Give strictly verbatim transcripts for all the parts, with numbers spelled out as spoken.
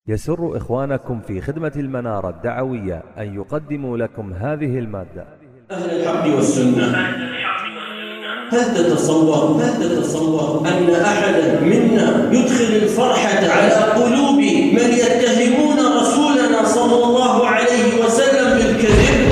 يسر إخوانكم في خدمة المنارة الدعوية أن يقدموا لكم هذه المادة. أهل الحق والسنة، هل تتصور هل تتصور أن أحدا منا يدخل الفرحة على قلوب من يتهمون رسولنا صلى الله عليه وسلم بالكذب؟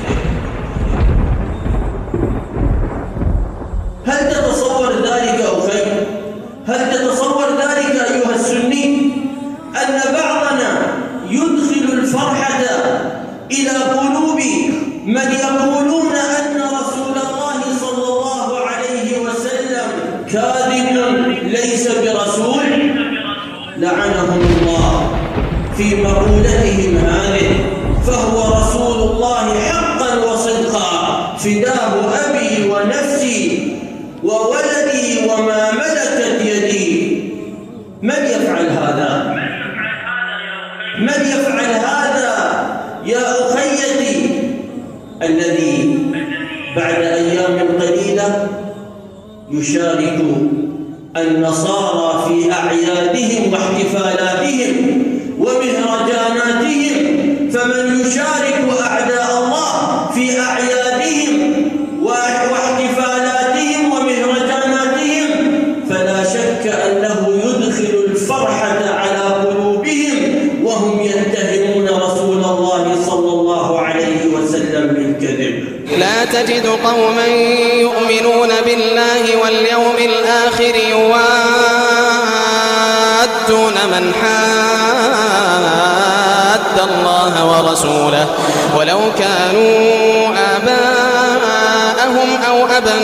هل تتصور ذلك أخي؟ هل تتصور ذلك أيها السني؟ أن بعضنا يدخل الفرحة إلى قلوب من يقولون أن رسول الله صلى الله عليه وسلم كاذب ليس برسول، لعنهم الله في مقولتهم هذه، فهو رسول الله حقا وصدقا، فداه أبي ونفسي وولدي وما ملكت يدي. من يفعل هذا؟ من يفعل هذا يا أخيتي؟ الذي بعد أيام قليلة يشارك النصارى في أعيادهم واحتفالاتهم ومهرجاناتهم، فمن يشارك أعداء الله في أعيادهم واحتفالاتهم ومهرجاناتهم فلا شك أنه يدخل الفرحة على قلوبهم وهم يتهمون رسول الله صلى الله عليه وسلم بالكذب. لا تجد قوما يؤمنون بالله واليوم الآخر يوادون من حاد الله ورسوله ولو كانوا آباءهم أو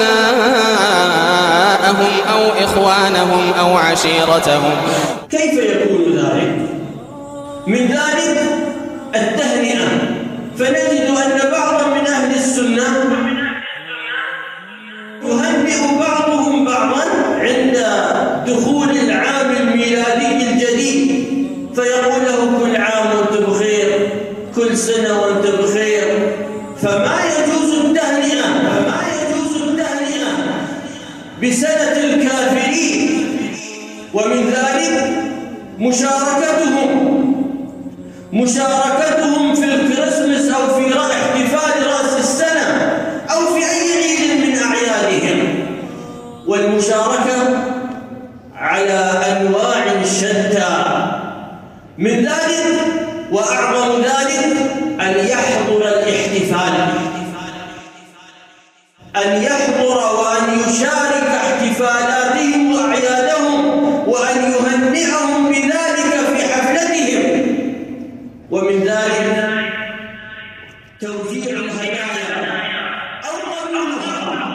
أبناءهم أو إخوانهم أو عشيرتهم. كيف يكون ذلك؟ من ذلك التهنئة، فنجد أن بعضا من أهل السنة يهنئ بعضهم بعضا عند دخول العام الميلادي الجديد، فيقول له كل عام وانت بخير، كل سنة وانت بخير. فما يجوز التهنئة فما يجوز التهنئة بسنة الكافرين. ومن ذلك مشاركتهم مشاركتهم في الكريسماس أو في احتفال رأس السنة أو في أي عيد من أعيادهم، والمشاركة على أنواع شتى. من ذلك وأعظم ذلك أن يحضر الاحتفال، أن يحضر وأن يشارك احتفالاتهم وأعيادهم وأن يهنئهم بذلك في حفلتهم. ومن ذلك توزيع الهدايا أو قبولها.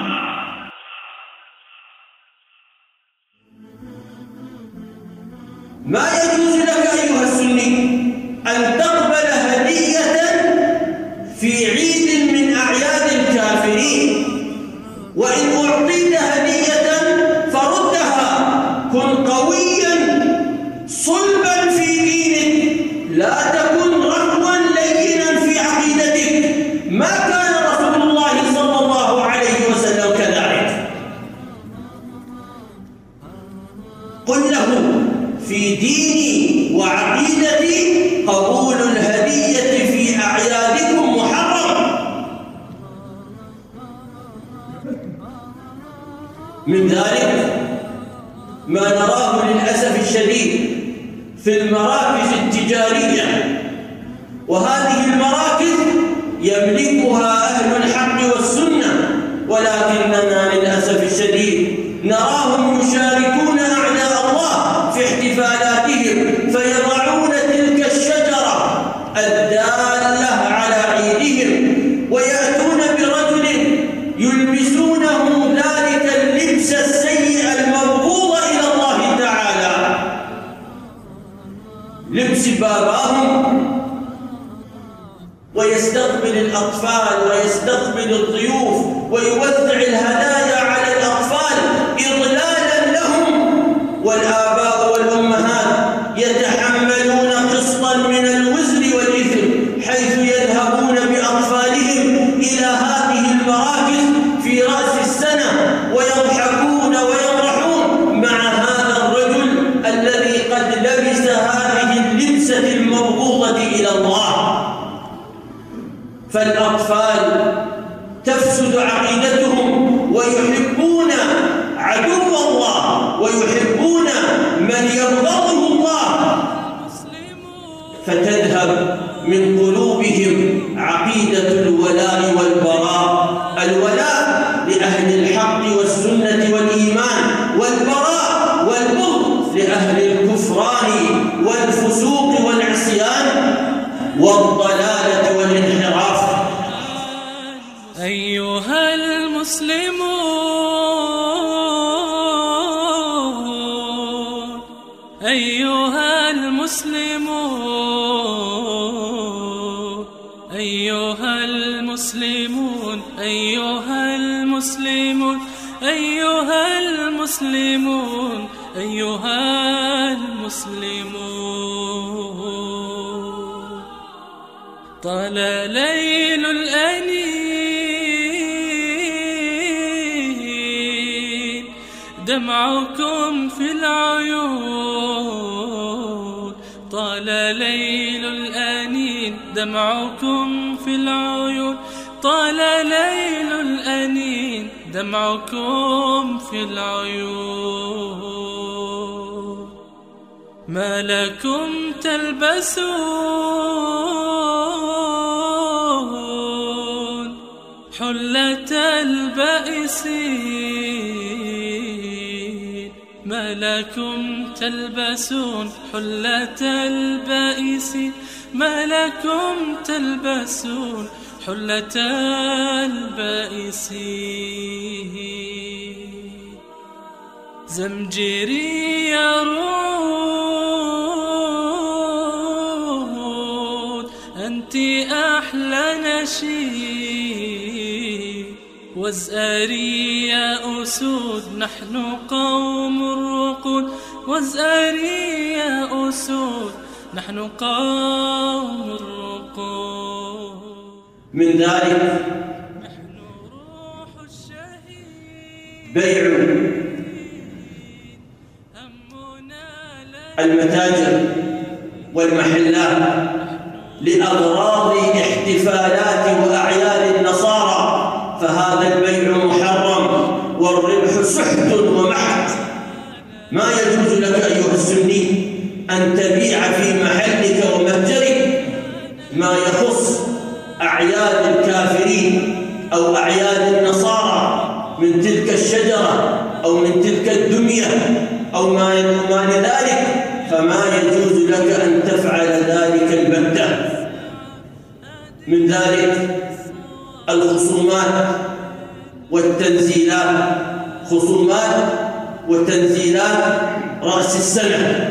ما يجوز لك أيها السني أن تقبل هدية في عيد من أعياد الكافرين، وإن أعطيت هدية فردها. كن قويا صلبا في دينك، لا تكن رهوا لينا في عقيدتك. ما كان رسول الله صلى الله عليه وسلم كذلك. قل له في ديني وعقيدتي قبول الهدية في أعيادكم محرم. من ذلك ما نراه للأسف الشديد في المراكز التجارية، وهذه المراكز يملكها أهل الحق والسنة، ولكننا للأسف الشديد نراهم يشاركون أعداء الله في احتفالاتهم، فيضعون تلك الشجرة الدالة على عيدهم، ويأتون برجل يلبسونه ذلك اللبس السيء المبغوض إلى الله تعالى، لبس باباهم، ويستقبل الأطفال ويستقبل الضيوف ويوزع الهدايا على الأطفال إضلالا لهم، والآباء والأمهات يتحملون قسطا من الوزر والإثم حيث يذهبون بأطفالهم إلى هذه المراكز في رأس السنة ويضحكون ويمرحون مع هذا الرجل الذي قد لبس هذه اللبسة النفوسة المبغوضة إلى الله. فالأطفال تفسد عقيدتهم ويحبون عدو الله ويحبون من يبغضه الله، فتذهب من قلوبهم عقيدة الولاء والبراء، الولاء لأهل الحق والسنة والإيمان، والبراء والبغض لأهل الكفران والفسوق والعصيان والضلالة والانحراف. أيها المسلمون أيها المسلمون أيها المسلمون أيها المسلمون أيها المسلمون أيها المسلمون طال ليل الأنين دمعكم في العيون، طال ليل الأنين دمعكم في العيون، طال ليل الأنين دمعكم في العيون. ما لكم تلبسون حلة البائسين، ما لكم تلبسون حلة البائسين، ما لكم تلبسون حلة البائسين. زمجري يا رعود أنت أحلى نشيد، وازأري يا أسود نحن قوم الرقود، وازأري يا أسود نحن قوم الرقود. من ذلك بيع المتاجر والمحلات لأغراض احتفالات وأعياد النصارى، فهذا البيع محرم والربح سحت ومحت. ما يجوز لك أيها السني أن تبيع في محلك ومتجرك ما يخص أعياد الكافرين أو أعياد النصارى من تلك الشجرة أو من تلك الدمية أو ما لذلك، فما يجوز لك أن تفعل ذلك البتة. من ذلك الخصومات والتنزيلات، خصومات وتنزيلات رأس السنة،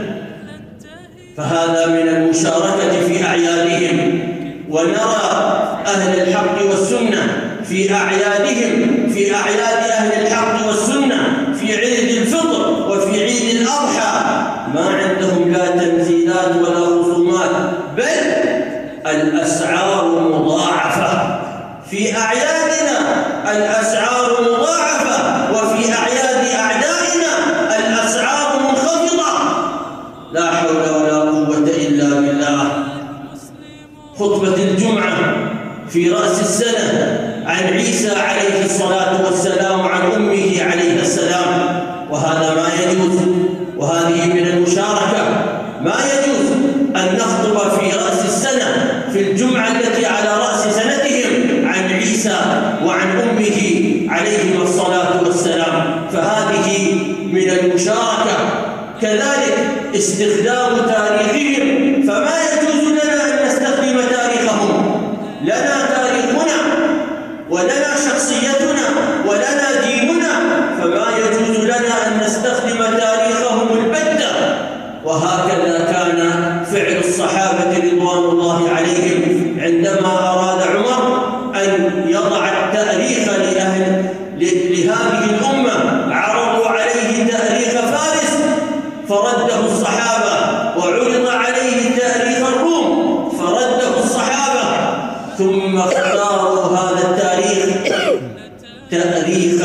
فهذا من المشاركة في أعيادهم. ونرى أهل الحق والسنة في أعيادهم، في أعياد أهل الحق والسنة، في عيد الفطر وفي عيد الأضحى ما عندهم لا تنزيلات ولا خصومات، بل الأسعار مضاعفة. في أعيادنا الأسعار مضاعفة، وفي أعياد أعدائنا الأسعار منخفضة. لا حول ولا قوة إلا بالله. خطبة الجمعة في رأس السنة عن عيسى عليه الصلاة والسلام وعن أمه عليه السلام، وهذا ما يجوز، وهذه من المشاركة. ما يجوز أن نخطب في رأس السنة في الجمعة التي على رأس سنتهم عن عيسى وعن أمه عليهما الصلاة والسلام، فهذه من المشاركة. كذلك استخدام تاريخهم، فما يجوز لنا أن نستخدم تاريخهم. لنا تاريخنا ولنا شخصيتنا ولنا ديننا، فما يجوز لنا أن نستخدم تاريخهم البتة. وهكذا كان فعل الصحابة رضوان الله عليهم عندما أراد عمر أن يضع التاريخ لأهل لهذه الأمة، عرضوا عليه تاريخ فارس فرده الصحابة، وعرض عليه تاريخ الروم فرده الصحابة، ثم اختاروا هذا التاريخ تاريخ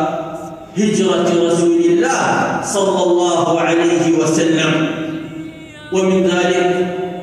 هجرة رسول الله صلى الله عليه وسلم. ومن ذلك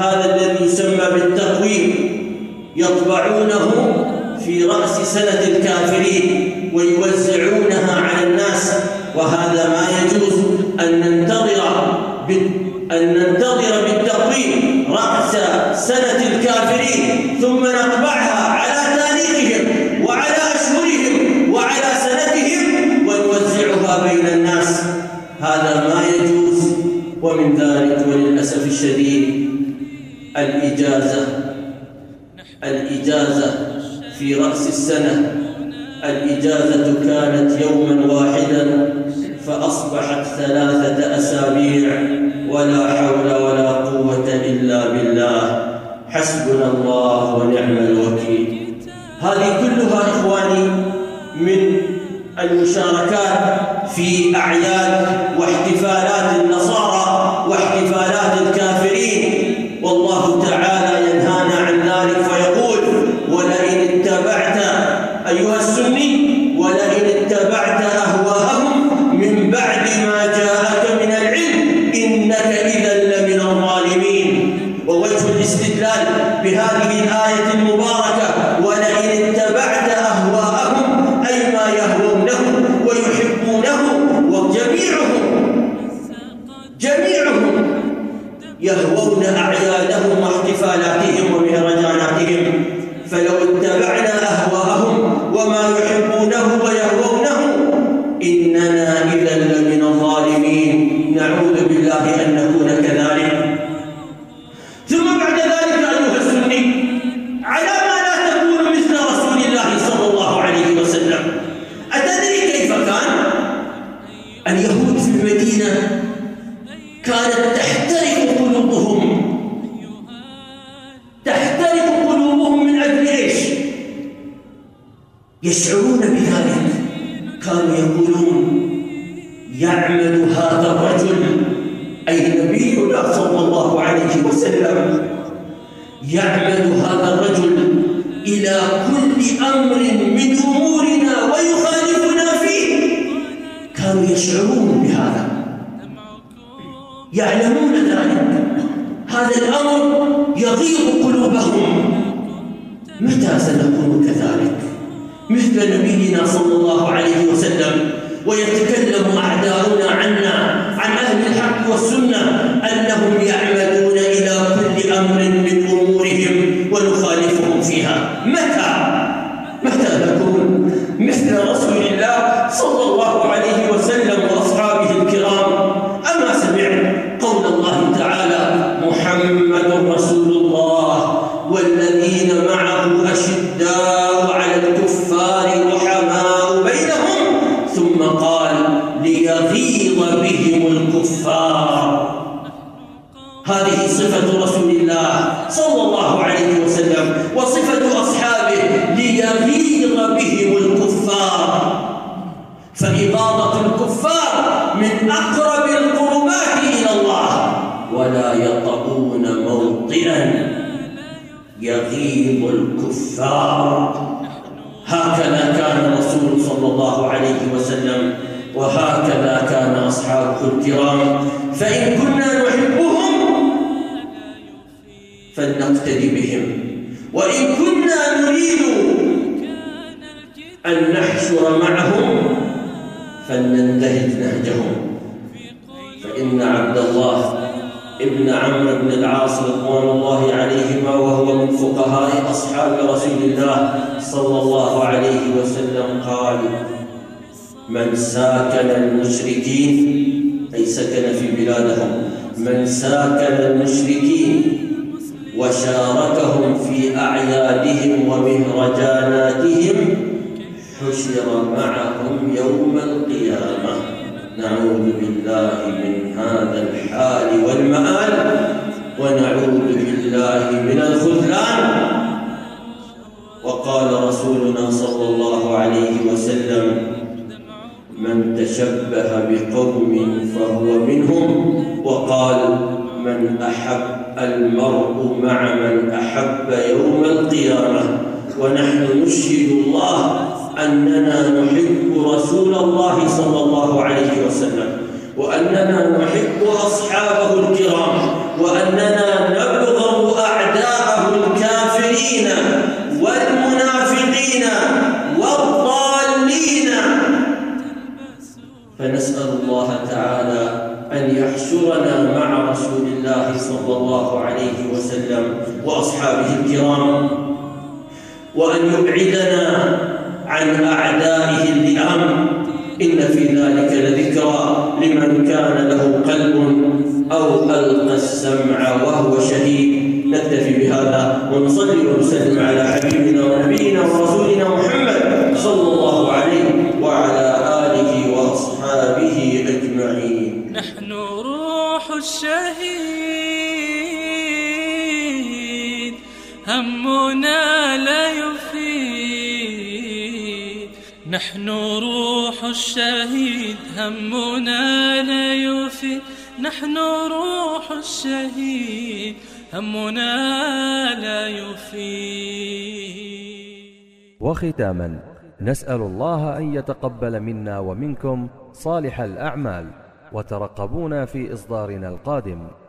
هذا الذي يسمى بالتقويم يطبعونه في رأس سنة الكافرين ويوزعونها على الناس، وهذا ما يجوز أن ننتظر أن ننتظر بالتقويم رأس سنة الكافرين ثم نطبعها على تاريخهم وعلى أشهرهم وعلى سنتهم ونوزعها بين الناس، هذا ما يجوز. ومن ذلك وللأسف الشديد الإجازة الإجازة في رأس السنة، الإجازة كانت يوما واحدا فأصبحت ثلاثة أسابيع، ولا حول ولا قوة إلا بالله، حسبنا الله ونعم الوكيل. هذه كلها إخواني من المشاركات في أعياد واحتفالات النصارى واحتفالات الكافرين، والله تعالى ينهانا عن ذلك فيقول: ولئن اتبعت أيها السني ولئن اتبعت أهواءهم من بعد ما جاءك من العلم إنك إذا لمن الظالمين. ووجه الاستدلال بهذه الآية المباركة ولئن اتبعت أهواءهم أي ما يهوونه ويحبونه، وجميعهم جميعهم يهوون أعيادهم واحتفالاتهم ومهرجاناتهم، فلو اتبعنا أهواءهم وما يحبونه ويهوونه إننا إذا لمن الظالمين، نعوذ بالله أن نكون كذلك. ثم بعد ذلك أيها السني على ما لا تكون مثل رسول الله صلى الله عليه وسلم. أتدري كيف كان؟ اليهود في المدينة كانت تحترق قلوبهم تحترق قلوبهم من أجل إيش؟ يشعرون بذلك، كانوا يقولون: يعمل هذا الرجل أي نبينا صلى الله عليه وسلم، يعمل هذا الرجل إلى كل أمر من أمورنا ويخالفنا فيه. كانوا يشعرون بهذا، يعلمون ذلك، هذا الأمر يغيظ قلوبهم. متى سنكون كذلك مثل نبينا صلى الله عليه وسلم ويتكلم أعداؤنا عنا عن أهل الحق والسنة أنهم يعملون إلى كل أمر من أمورهم ونخالفهم فيها؟ متى متى نكون مثل رسول الله صلى الله عليه وسلم وأصحابه الكرام؟ أما سمعت قول الله تعالى: محمد رسول الله والذين معه أشداء على الكفار رحماء بينهم، ثم قال: ليغيظ بهم الكفار. هذه صفة رسول الله صلى الله عليه وسلم وصفة أصحابه، ليغيظ بهم الكفار. فإغاظة الكفار من أقرب القربات إلى الله، ولا يطؤون موطئا يغيظ الكفار. هكذا كان الرسول صلى الله عليه وسلم، وهكذا كان أصحابه الكرام. فإن كنا نحبهم فلنقتدي بهم، وإن كنا نريد أن نحشر معهم فلننتهج نهجهم. فإن عبد الله ابن عمرو بن العاص رضوان الله عليهما، وهو من فقهاء أصحاب رسول الله صلى الله عليه وسلم، قال: من ساكن المشركين، أي سكن في بلادهم، من ساكن المشركين وشاركهم في أعيادهم ومهرجاناتهم حشر معهم يوم القيامة. نعوذ بالله من هذا الحال والمآل، ونعوذ بالله من الخذلان. وقال رسولنا صلى الله عليه وسلم: من تشبه بقوم فهو منهم. وقال: من أحب المرء مع من أحب يوم القيامة. ونحن نشهد الله أننا نحب رسول الله صلى الله عليه وسلم، وأننا نحب أصحابه الكرام، وأننا نبغض الله عليه وسلم وأصحابه الكرام، وأن يبعدنا عن أعدائه اللئام. إن في ذلك لذكرى لمن كان له قلب أو ألقى السمع وهو شهيد. نكتفي بهذا ونصلي ونسلم على حبيبنا ونبينا ورسولنا محمد صلى الله عليه وعلى آله وأصحابه أجمعين. نحن روح الشهيد همنا لا يفيد. نحن روح الشهيد همنا لا يفيد. نحن روح الشهيد همنا لا يفيد. وختاما نسأل الله أن يتقبل منا ومنكم صالح الأعمال، وترقبونا في إصدارنا القادم.